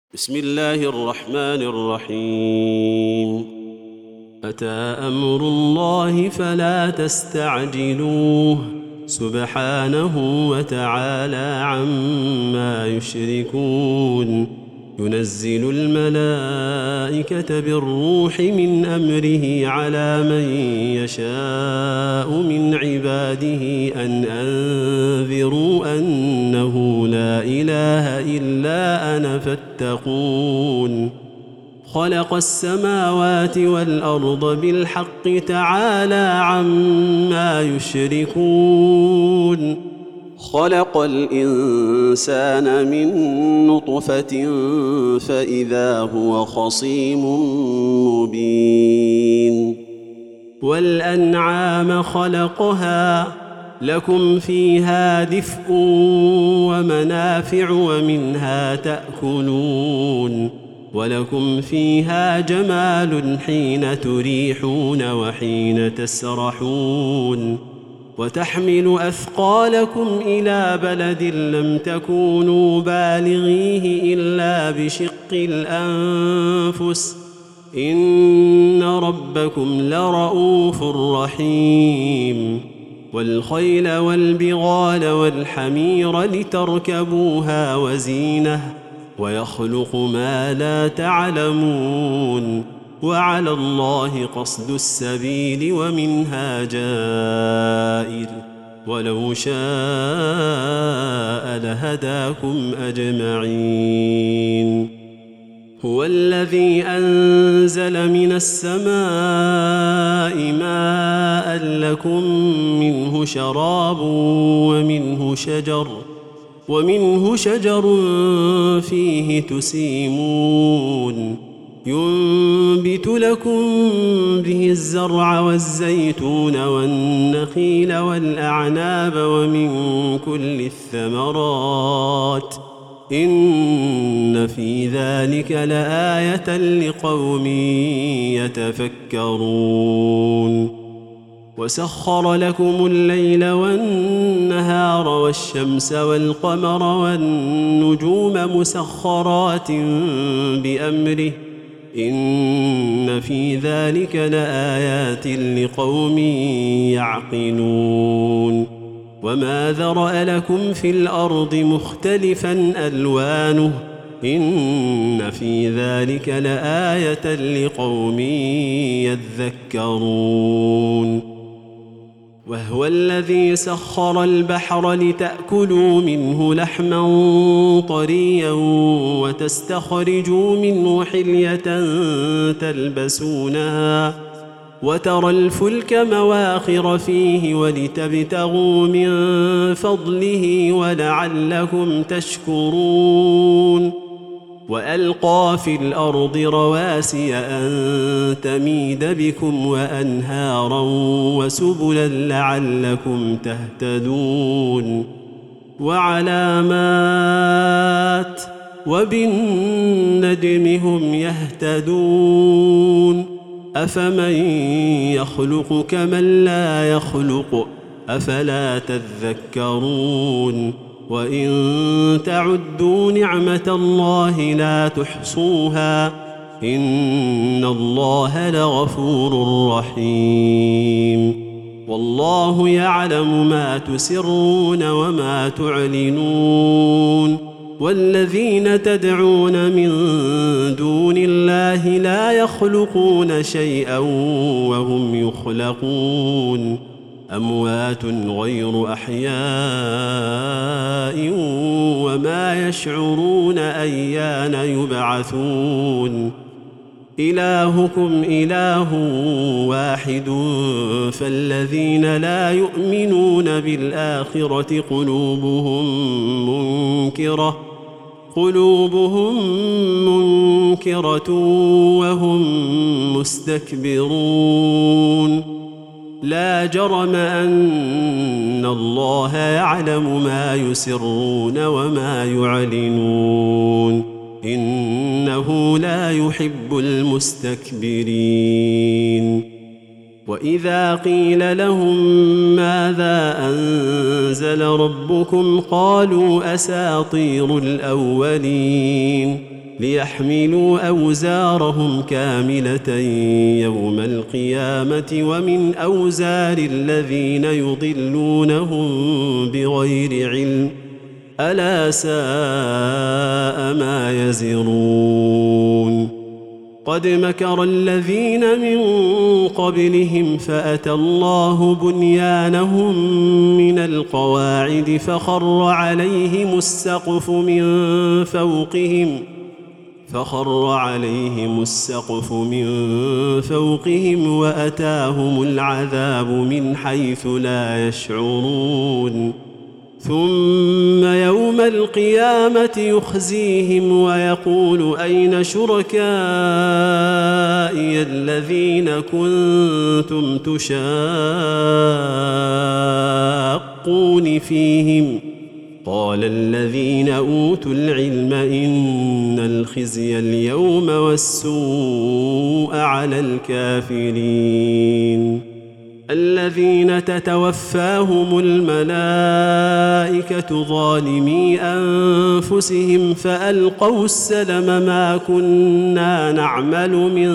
بسم الله الرحمن الرحيم. أتى أمر الله فلا تستعجلوه سبحانه وتعالى عما يشركون. ينزل الملائكة بالروح من أمره على من يشاء من عباده أن أنذروا أنه لا إله إلا أنا فاتقون. خلق السماوات والأرض بالحق تعالى عما يشركون. خلق الإنسان من نطفة فإذا هو خصيم مبين. والأنعام خلقها لكم فيها دفء ومنافع ومنها تأكلون، ولكم فيها جمال حين تريحون وحين تسرحون، وتحمل أثقالكم إلى بلد لم تكونوا بالغيه إلا بشق الأنفس إن ربكم لرؤوف رحيم. والخيل والبغال والحمير لتركبوها وزينة ويخلق ما لا تعلمون، وعلى الله قصد السبيل ومنها جائر، ولو شاء لهداكم أجمعين. هو الذي أنزل من السماء ماء لكم منه شراب ومنه شجر فيه تسيمون، ينبت لكم به الزرع والزيتون والنخيل والأعناب ومن كل الثمرات إن في ذلك لآية لقوم يتفكرون. وسخر لكم الليل والنهار والشمس والقمر والنجوم مسخرات بأمره إن في ذلك لآيات لقوم يعقلون. وما ذرأ لكم في الأرض مختلفا ألوانه إن في ذلك لآية لقوم يذكرون. وهو الذي سخر البحر لتأكلوا منه لحما طريا وتستخرجوا منه حلية تلبسونها، وترى الفلك مواخر فيه ولتبتغوا من فضله ولعلكم تشكرون. وألقى في الأرض رواسي أن تميد بكم وأنهارا وسبلا لعلكم تهتدون. وعلامات وبالنجم هم يهتدون. أفمن يخلق كمن لا يخلق أفلا تذكرون. وإن تعدوا نعمة الله لا تحصوها إن الله لغفور رحيم. والله يعلم ما تسرون وما تعلنون. والذين تدعون من دون الله لا يخلقون شيئا وهم يخلقون، أموات غير أحياء وما يشعرون أيان يبعثون. إلهكم إله واحد فالذين لا يؤمنون بالآخرة قلوبهم منكرة وهم مستكبرون. لا جرم أن الله يعلم ما يسرون وما يعلنون إنه لا يحب المستكبرين. وإذا قيل لهم ماذا أنزل ربكم قالوا أساطير الأولين ليحملوا أوزارهم كاملة يوم القيامة ومن أوزار الذين يضلونهم بغير علم ألا ساء ما يزرون قد مكر الذين من قبلهم فأتى الله بنيانهم من القواعد فخر عليهم السقف من فوقهم وأتاهم العذاب من حيث لا يشعرون ثم يوم القيامة يخزيهم ويقول أين شركائي الذين كنتم تشاقون فيهم قال الذين أوتوا العلم إن الخزي اليوم والسوء على الكافرين الذين تتوفاهم الملائكة ظالمي أنفسهم فألقوا السلم ما كنا نعمل من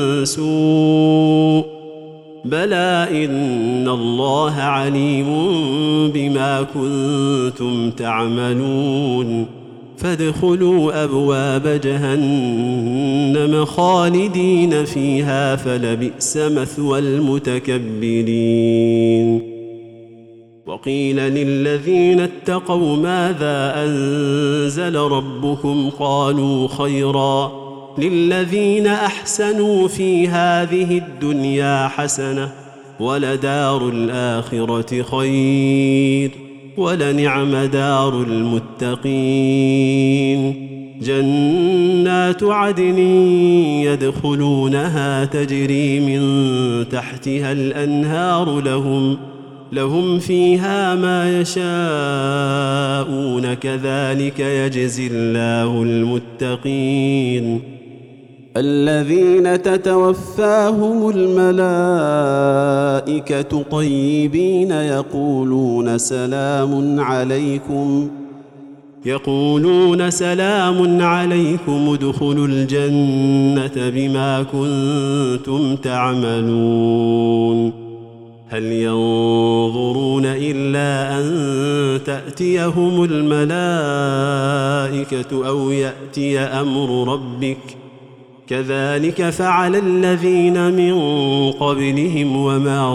سوء بلى إن الله عليم بما كنتم تعملون فادخلوا أبواب جهنم خالدين فيها فلبئس مثوى المتكبرين وقيل للذين اتقوا ماذا أنزل ربكم قالوا خيرا للذين أحسنوا في هذه الدنيا حسنة ولدار الآخرة خير ولنعم دار المتقين جنات عدن يدخلونها تجري من تحتها الأنهار لهم فيها ما يشاءون كذلك يجزي الله المتقين الذين تتوفاهم الملائكة طيبين يقولون سلام عليكم ادخلوا الجنة بما كنتم تعملون هل ينظرون إلا أن تأتيهم الملائكة أو يأتي أمر ربك كذلك فعل الذين من قبلهم وما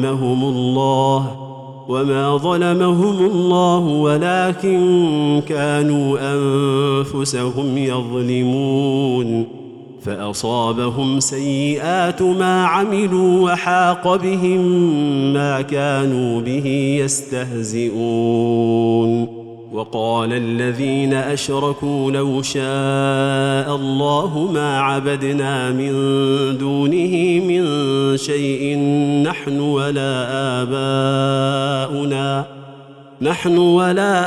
ظلمهم الله ولكن كانوا أنفسهم يظلمون فأصابهم سيئات ما عملوا وحاق بهم ما كانوا به يستهزئون وقال الذين أشركوا لو شاء الله ما عبدنا من دونه من شيء نحن ولا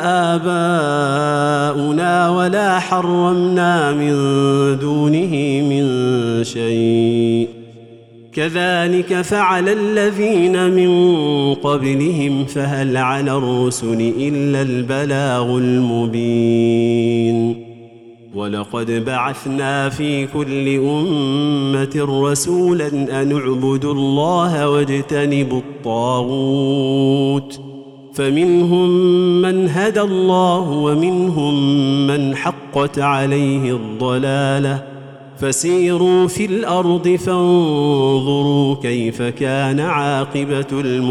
آباؤنا ولا حرمنا من دونه من شيء كذلك فعل الذين من قبلهم فهل على الرسل إلا البلاغ المبين ولقد بعثنا في كل أمة رسولا أن اعبدوا الله واجتنبوا الطاغوت فمنهم من هدى الله ومنهم من حقت عليه الضلالة فسيروا في الأرض فانظروا كيف كان عاقبة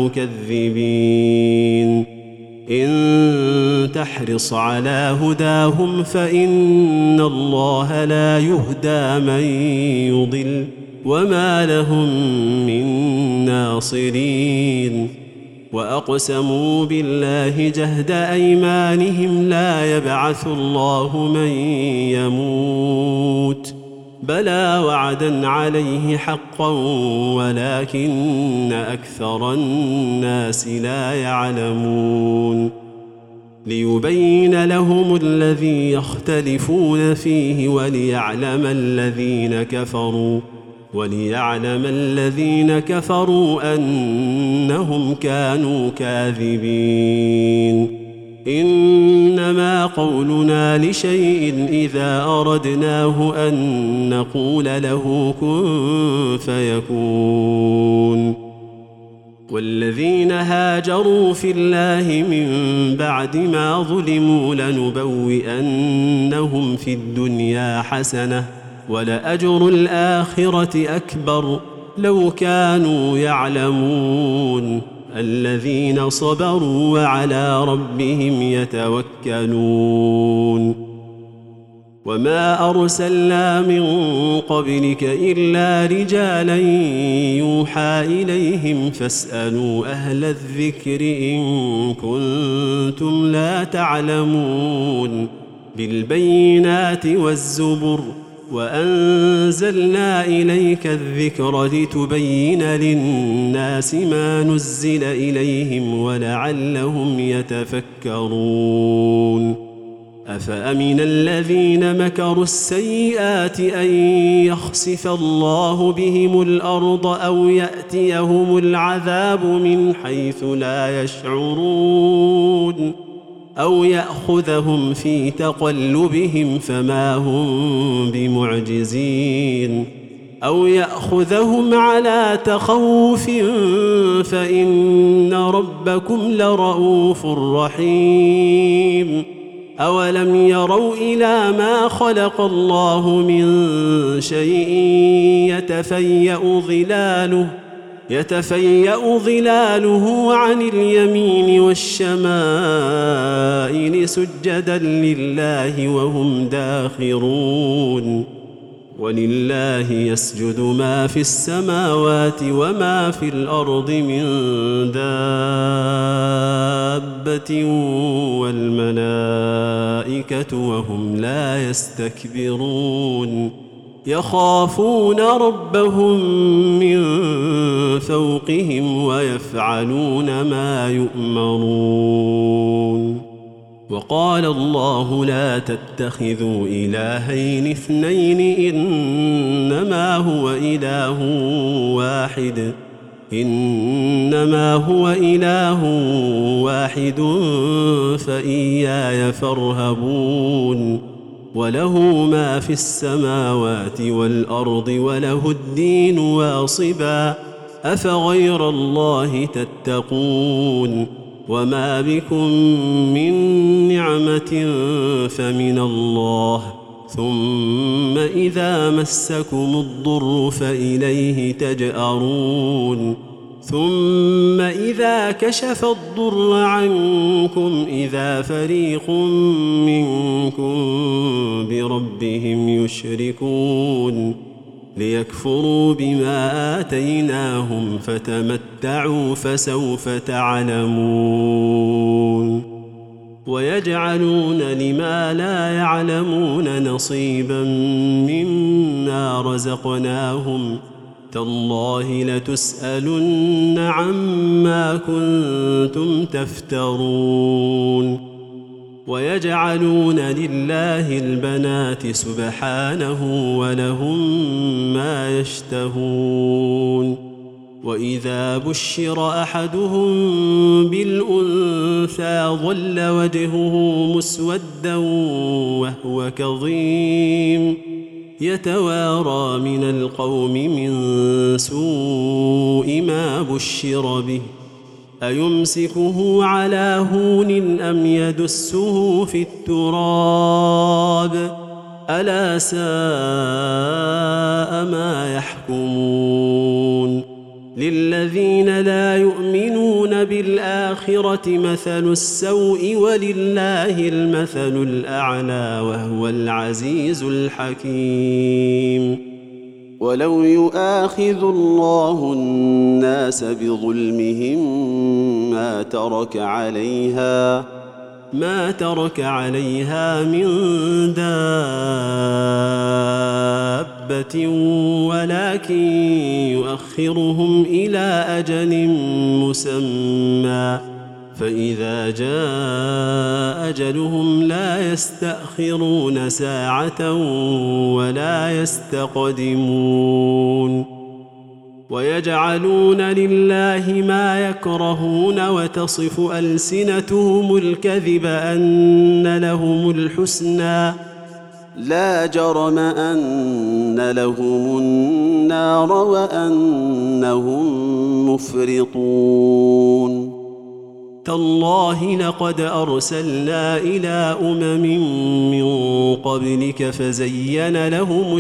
المكذبين إن تحرص على هداهم فإن الله لا يهدى من يضل وما لهم من ناصرين وأقسموا بالله جهد أيمانهم لا يبعث الله من يموت بلى وعدا عليه حقا ولكن أكثر الناس لا يعلمون ليبين لهم الذي يختلفون فيه وليعلم الذين كفروا أنهم كانوا كاذبين إنما قولنا لشيء إذا أردناه أن نقول له كن فيكون. والذين هاجروا في الله من بعد ما ظلموا لنبوئنهم في الدنيا حسنة ولأجر الآخرة أكبر لو كانوا يعلمون. الذين صبروا وعلى ربهم يتوكلون. وما أرسلنا من قبلك إلا رجالا يوحى إليهم فاسألوا أهل الذكر إن كنتم لا تعلمون. بالبينات والزبر وأنزلنا إليك الذكر لتبين للناس ما نزل إليهم ولعلهم يتفكرون. أفأمن الذين مكروا السيئات أن يخسف الله بهم الأرض أو يأتيهم العذاب من حيث لا يشعرون أو يأخذهم في تقلبهم فما هم بمعجزين أو يأخذهم على تخوف فإن ربكم لرؤوف رحيم. أولم يروا إلى ما خلق الله من شيء يتفيأ ظلاله عن اليمين والشمائل سجدا لله وهم داخرون. ولله يسجد ما في السماوات وما في الأرض من دابة والملائكة وهم لا يستكبرون يخافون ربهم من فوقهم ويفعلون ما يؤمرون. وقال الله لا تتخذوا إلهين اثنين إنما هو إله واحد فإياي فارهبون. وله ما في السماوات والأرض وله الدين واصبا أفغير الله تتقون. وما بكم من نعمة فمن الله ثم إذا مسكم الضر فإليه تجأرون. ثم إذا كشف الضر عنكم إذا فريق منكم بربهم يشركون ليكفروا بما آتيناهم فتمتعوا فسوف تعلمون. ويجعلون لما لا يعلمون نصيبا مما رزقناهم تالله لتسألن عما كنتم تفترون. ويجعلون لله البنات سبحانه ولهم ما يشتهون. وإذا بشر أحدهم بالأنثى ظل وجهه مسودا وهو كظيم يتوارى من القوم من سوء ما بشر به أيمسكه على هون أم يدسه في التراب ألا ساء ما يحكمون. للذين لا يؤمنون بالآخرة مثل السوء ولله المثل الأعلى وهو العزيز الحكيم. ولو يؤاخذ الله الناس بظلمهم ما ترك عليها من دابة ولكن يؤخرهم إلى أجل مسمى فإذا جاء أجلهم لا يستأخرون ساعة ولا يستقدمون. ويجعلون لله ما يكرهون وتصف ألسنتهم الكذب أن لهم الحسنى لا جرم أن لهم النار وأنهم مفرطون تالله لقد أرسلنا إلى من قبلك فزين لهم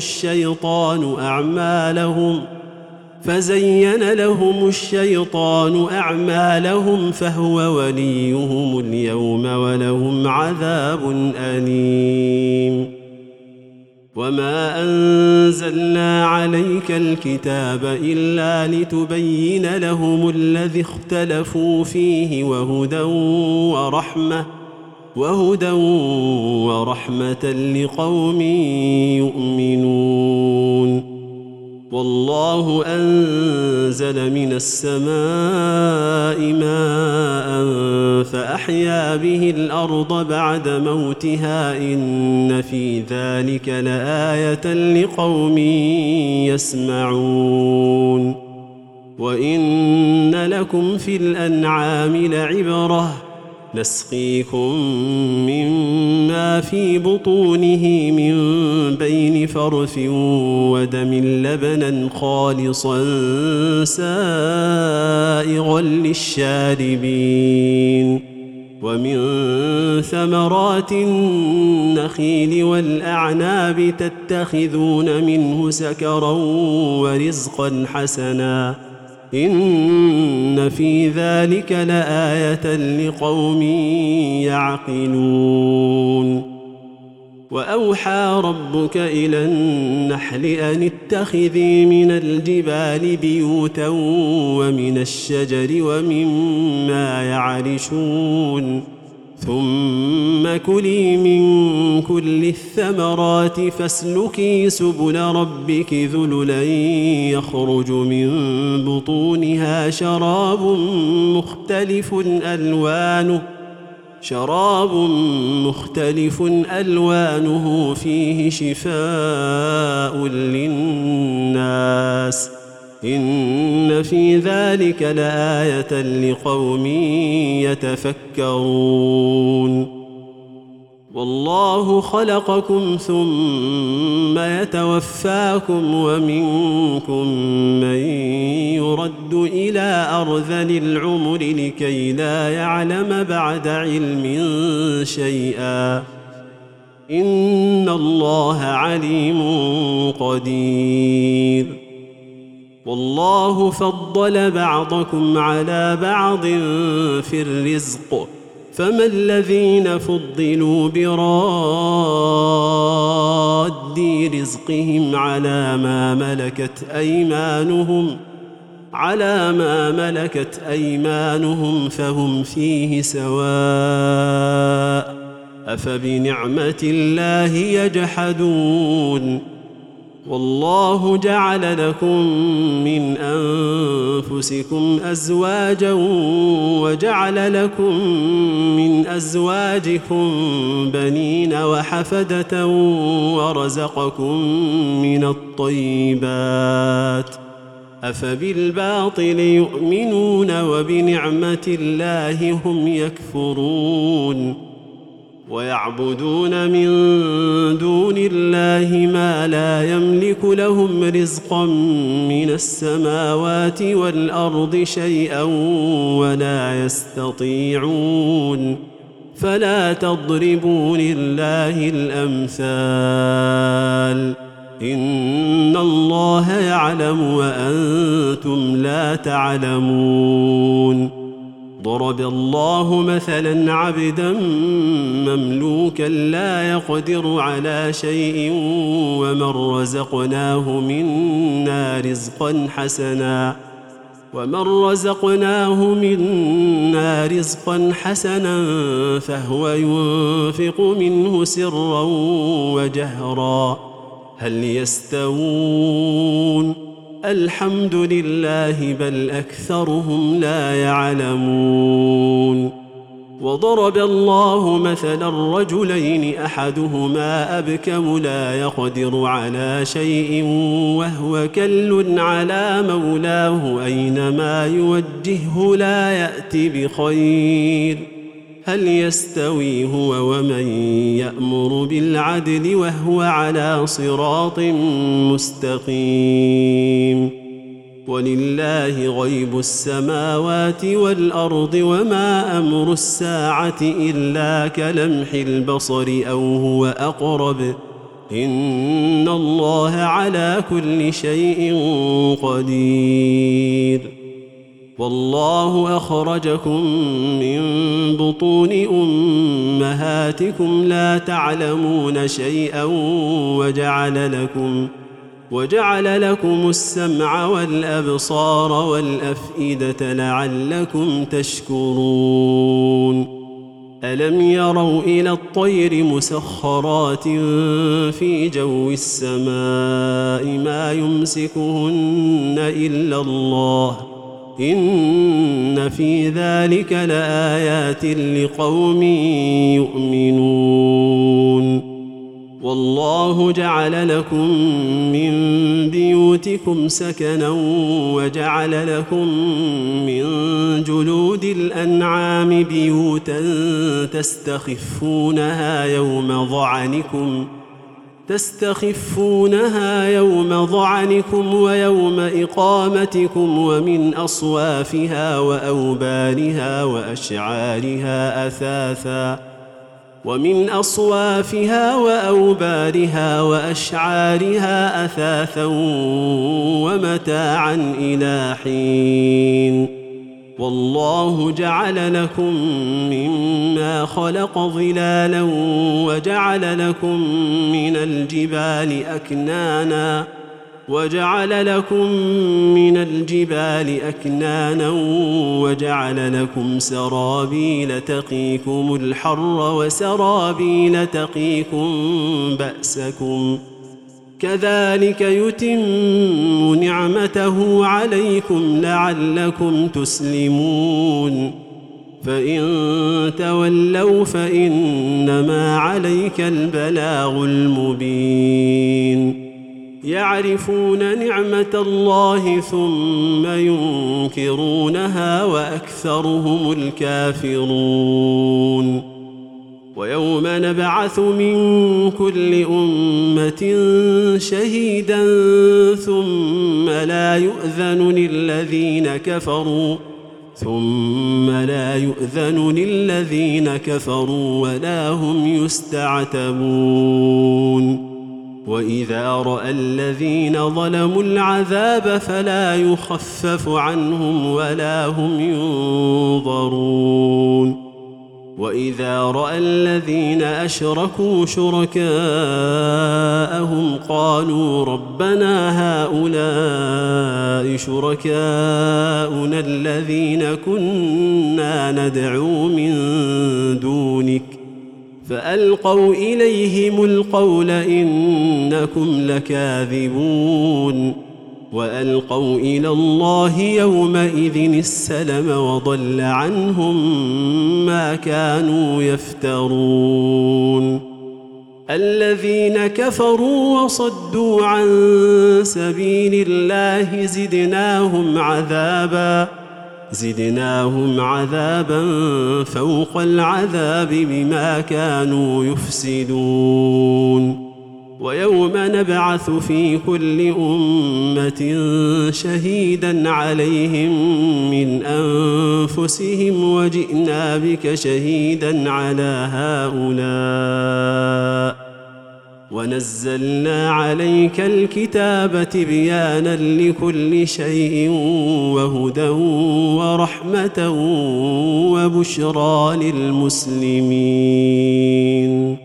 الشيطان أعمالهم فهو وليهم اليوم ولهم عذاب أليم وما أنزلنا عليك الكتاب إلا لتبين لهم الذي اختلفوا فيه وهدى ورحمة لقوم يؤمنون والله أنزل من السماء ماء فأحيا به الأرض بعد موتها إن في ذلك لآية لقوم يسمعون وإن لكم في الأنعام لعبرة نسقيكم مما في بطونه من بين فرث ودم لبنا خالصا سائغا للشاربين ومن ثمرات النخيل والأعناب تتخذون منه سكرا ورزقا حسنا إن في ذلك لآية لقوم يعقلون وأوحى ربك إلى النحل أن اتخذي من الجبال بيوتا ومن الشجر ومما يعرشون ثم كلي من كل الثمرات فاسلكي سبل ربك ذللا يخرج من بطونها شراب مختلف ألوانه فيه شفاء للناس إن في ذلك لآية لقوم يتفكرون والله خلقكم ثم يتوفاكم ومنكم من يرد إلى أرذل العمر لكي لا يعلم بعد علم شيئا إن الله عليم قدير والله فضل بعضكم على بعض في الرزق فما الذين فضلوا براد رزقهم على ما ملكت أيمانهم فهم فيه سواء أفبنعمة الله يجحدون والله جعل لكم من أنفسكم أزواجا وجعل لكم من أزواجكم بنين وحفدة ورزقكم من الطيبات أفبالباطل يؤمنون وبنعمة الله هم يكفرون ويعبدون من دون الله ما لا يملك لهم رزقا من السماوات والأرض شيئا ولا يستطيعون فلا تضربوا لله الأمثال إن الله يعلم وأنتم لا تعلمون ضرب الله مثلا عبدا مملوكا لا يقدر على شيء ومن رزقناه منا رزقا حسنا فهو ينفق منه سرا وجهرا هل يستوون الحمد لله بل أكثرهم لا يعلمون وضرب الله مثلا رجلين أحدهما أبكم لا يقدر على شيء وهو كل على مولاه أينما يوجهه لا يأت بخير هل يستوي هو ومن يأمر بالعدل وهو على صراط مستقيم ولله غيب السماوات والأرض وما أمر الساعة إلا كلمح البصر أو هو أقرب إن الله على كل شيء قدير والله أخرجكم من بطون أمهاتكم لا تعلمون شيئا وجعل لكم السمع والأبصار والأفئدة لعلكم تشكرون ألم يروا إلى الطير مسخرات في جو السماء ما يمسكهن إلا الله إن في ذلك لآيات لقوم يؤمنون والله جعل لكم من بيوتكم سكنا وجعل لكم من جلود الأنعام بيوتا تستخفونها يوم ضعنكم ويوم إقامتكم ومن أصوافها وأوبارها وأشعارها أثاثا ومتاعا إلى حين والله جعل لكم مما خلق ظلالا وجعل لكم من الجبال أكنانا وجعل لكم سرابيل تقيكم الحر وسرابيل تقيكم بأسكم كذلك يتم نعمته عليكم لعلكم تسلمون فإن تولوا فإنما عليك البلاغ المبين يعرفون نعمة الله ثم ينكرونها وأكثرهم الكافرون ويوم نبعث من كل أمة شهيدا ثم لا يؤذن للذين كفروا ولا هم يستعتبون وإذا رأى الذين ظلموا العذاب فلا يخفف عنهم ولا هم ينظرون وإذا رأى الذين أشركوا شركاءهم قالوا ربنا هؤلاء شركاؤنا الذين كنا ندعو من دونك فألقوا إليهم القول إنكم لكاذبون وألقوا إلى الله يومئذ السلم وضل عنهم ما كانوا يفترون الذين كفروا وصدوا عن سبيل الله زدناهم عذابا فوق العذاب بما كانوا يفسدون ويوم نبعث في كل أمة شهيدا عليهم من أنفسهم وجئنا بك شهيدا على هؤلاء ونزلنا عليك الكتاب تبيانا لكل شيء وهدى ورحمة وبشرى للمسلمين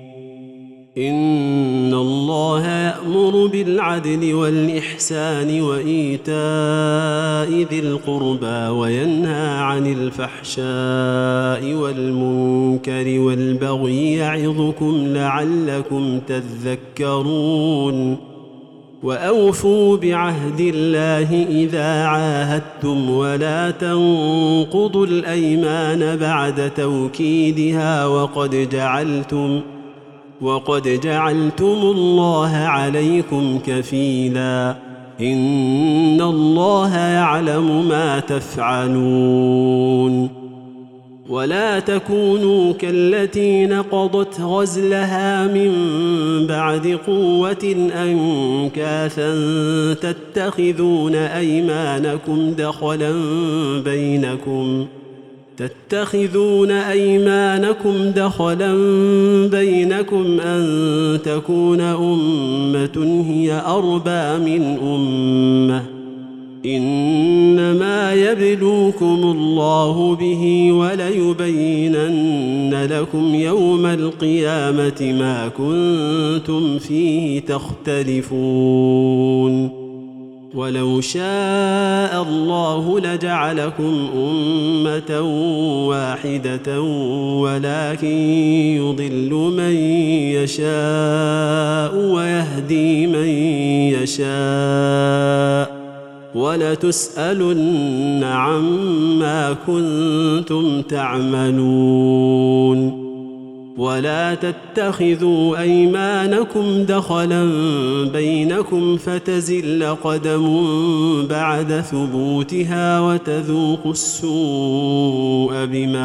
إن الله يأمر بالعدل والإحسان وإيتاء ذي القربى وينهى عن الفحشاء والمنكر والبغي يعظكم لعلكم تذكرون وأوفوا بعهد الله إذا عاهدتم ولا تنقضوا الأيمان بعد توكيدها وقد جعلتم الله عليكم كفيلا إن الله يعلم ما تفعلون ولا تكونوا كالتي نقضت غزلها من بعد قوة أنكاثا تتخذون أيمانكم دخلا بينكم أن تكون أمة هي أربى من أمة إنما يبلوكم الله به وليبينن لكم يوم القيامة ما كنتم فيه تختلفون ولو شاء الله لجعلكم أمة واحدة ولكن يضل من يشاء ويهدي من يشاء ولتسألن عما كنتم تعملون ولا تتخذوا أيمانكم دخلا بينكم فتزل قدم بعد ثبوتها وتذوقوا السوء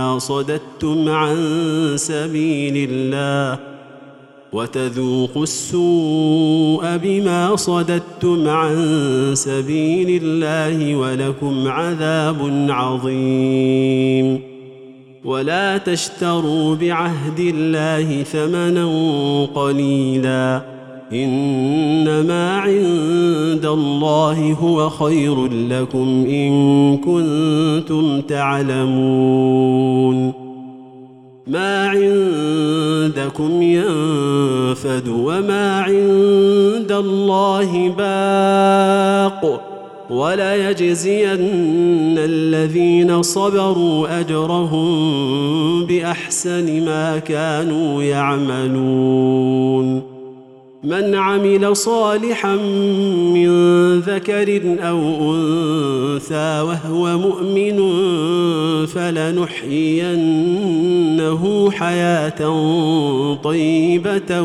بما صددتم عن سبيل الله ولكم عذاب عظيم ولا تشتروا بعهد الله ثمنا قليلا إنما عند الله هو خير لكم إن كنتم تعلمون ما عندكم ينفد وما عند الله باق وليجزين الذين صبروا أجرهم بأحسن ما كانوا يعملون من عمل صالحا من ذكر أو أنثى وهو مؤمن فلنحيينه حياة طيبة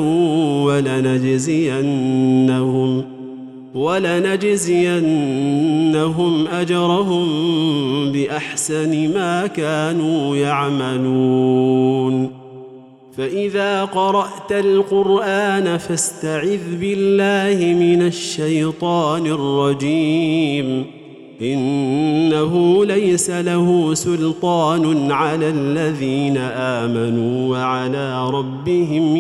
ولنجزينهم أجرهم بأحسن ما كانوا يعملون فإذا قرأت القرآن فاستعذ بالله من الشيطان الرجيم إنه ليس له سلطان على الذين آمنوا وعلى ربهم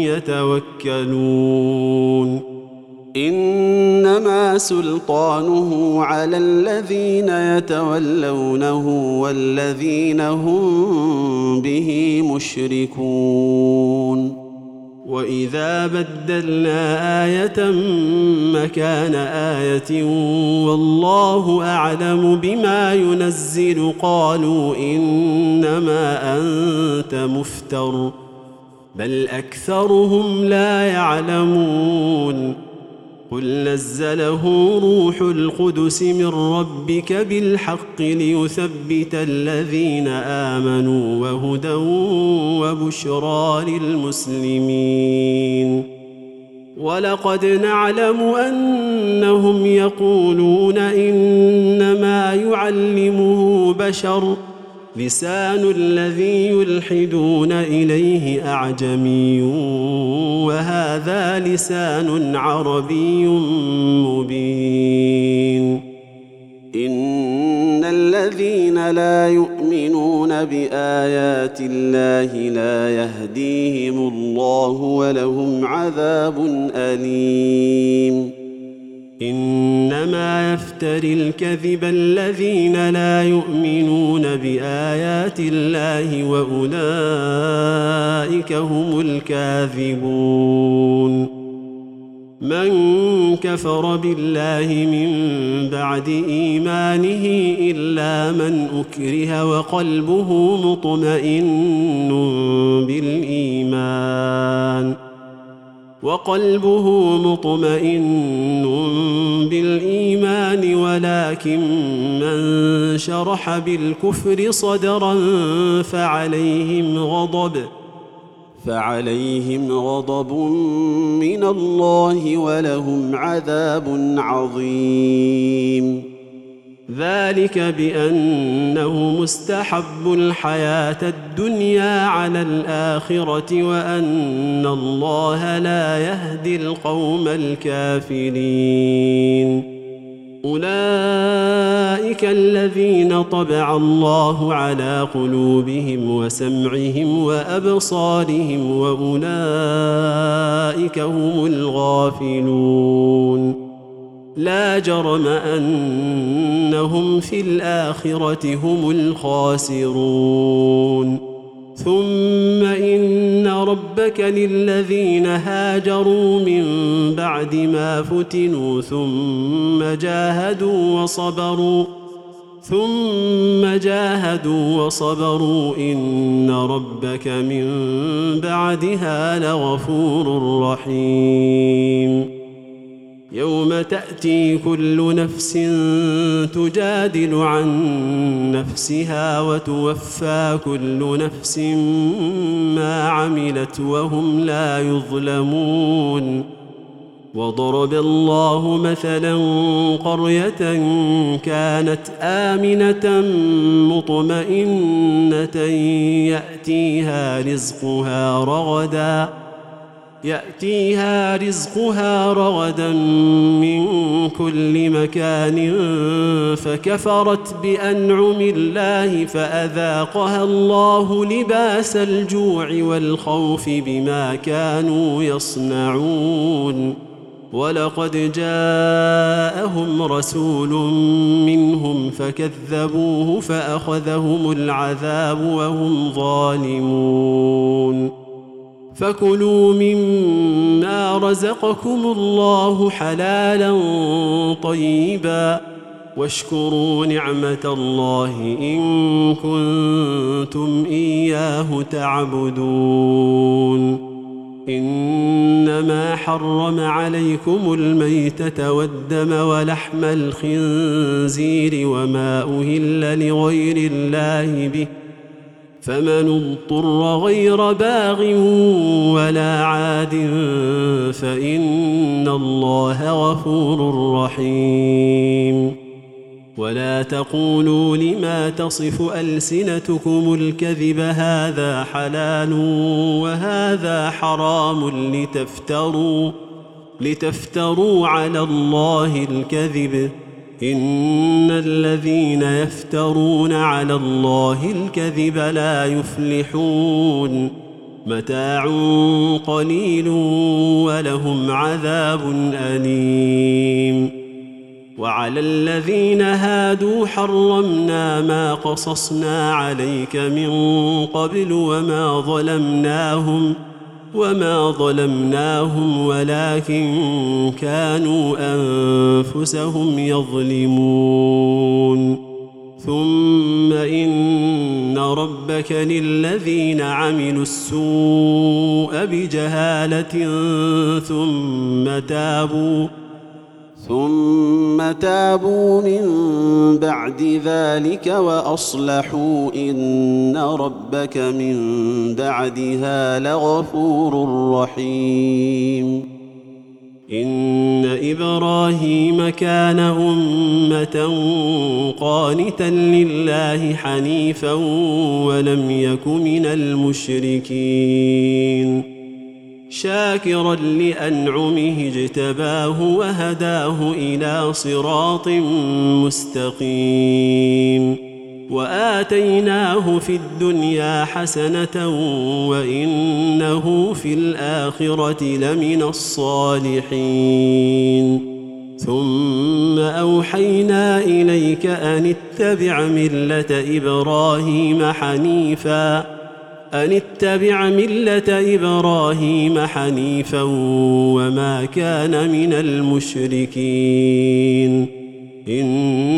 يتوكلون إنما سلطانه على الذين يتولونه والذين هم به مشركون وإذا بدلنا آية مكان آية والله أعلم بما ينزل قالوا إنما أنت مفتر بل أكثرهم لا يعلمون قل نزله روح القدس من ربك بالحق ليثبت الذين آمنوا وهدى وبشرى للمسلمين ولقد نعلم أنهم يقولون إنما يعلمه بشر لسان الذي يلحدون إليه أعجمي وهذا لسان عربي مبين إن الذين لا يؤمنون بآيات الله لا يهديهم الله ولهم عذاب أليم إنما يفتري الكذب الذين لا يؤمنون بآيات الله وأولئك هم الكاذبون من كفر بالله من بعد إيمانه إلا من أكره وقلبه مطمئن ولكن من شرح بالكفر صدرا فعليهم غضب من الله ولهم عذاب عظيم. ذلك بأنه مستحب الحياة الدنيا على الآخرة وأن الله لا يهدي القوم الكافرين. أولئك الذين طبع الله على قلوبهم وسمعهم وأبصارهم وأولئك هم الغافلون. لا جرم أنهم في الآخرة هم الخاسرون. ثم إن ربك للذين هاجروا من بعد ما فتنوا ثم جاهدوا وصبروا إن ربك من بعدها لغفور رحيم. يوم تأتي كل نفس تجادل عن نفسها وتوفى كل نفس ما عملت وهم لا يظلمون. وضرب الله مثلا قرية كانت آمنة مطمئنة يأتيها رزقها رغدا من كل مكان فكفرت بأنعم الله فأذاقها الله لباس الجوع والخوف بما كانوا يصنعون. ولقد جاءهم رسول منهم فكذبوه فأخذهم العذاب وهم ظالمون. فكلوا مما رزقكم الله حلالا طيبا واشكروا نعمة الله إن كنتم إياه تعبدون. إنما حرم عليكم الميتة والدم ولحم الخنزير وما أهل لغير الله به فمن اضطر غير باغ ولا عاد فإن الله غفور رحيم. ولا تقولوا لما تصف ألسنتكم الكذب هذا حلال وهذا حرام لتفتروا على الله الكذب إن الذين يفترون على الله الكذب لا يفلحون. متاع قليل ولهم عذاب أليم. وعلى الذين هادوا حرمنا ما قصصنا عليك من قبل وما ظلمناهم ولكن كانوا أنفسهم يظلمون. ثم إن ربك للذين عملوا السوء بجهالة ثم تابوا من بعد ذلك وأصلحوا إن ربك من بعدها لغفور رحيم. إن إبراهيم كان أمة قانتا لله حنيفا ولم يك من المشركين شاكرا لأنعمه اجتباه وهداه إلى صراط مستقيم. وآتيناه في الدنيا حسنة وإنه في الآخرة لمن الصالحين. ثم أوحينا إليك أن اتبع ملة إبراهيم حنيفا وما كان من المشركين.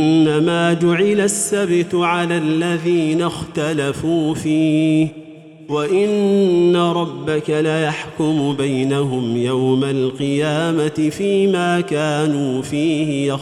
إنما جعل السبت على الذين اختلفوا فيه وإن ربك ليحكم بينهم يوم القيامة فيما كانوا فيه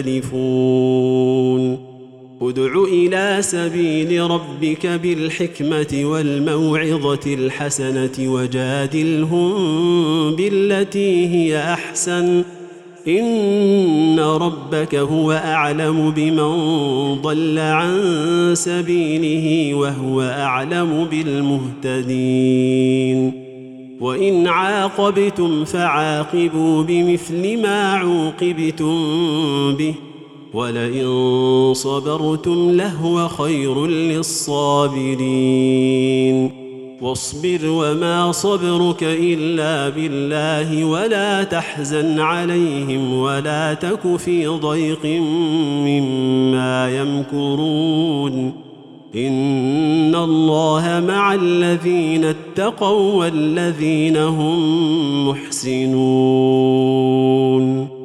يختلفون ادع إلى سبيل ربك بالحكمة والموعظة الحسنة وجادلهم بالتي هي أحسن إن ربك هو أعلم بمن ضل عن سبيله وهو أعلم بالمهتدين وإن عاقبتم فعاقبوا بمثل ما عوقبتم به ولئن صبرتم لهو خير للصابرين واصبر وما صبرك إلا بالله ولا تحزن عليهم ولا تك في ضيق مما يمكرون إن الله مع الذين اتقوا والذين هم محسنون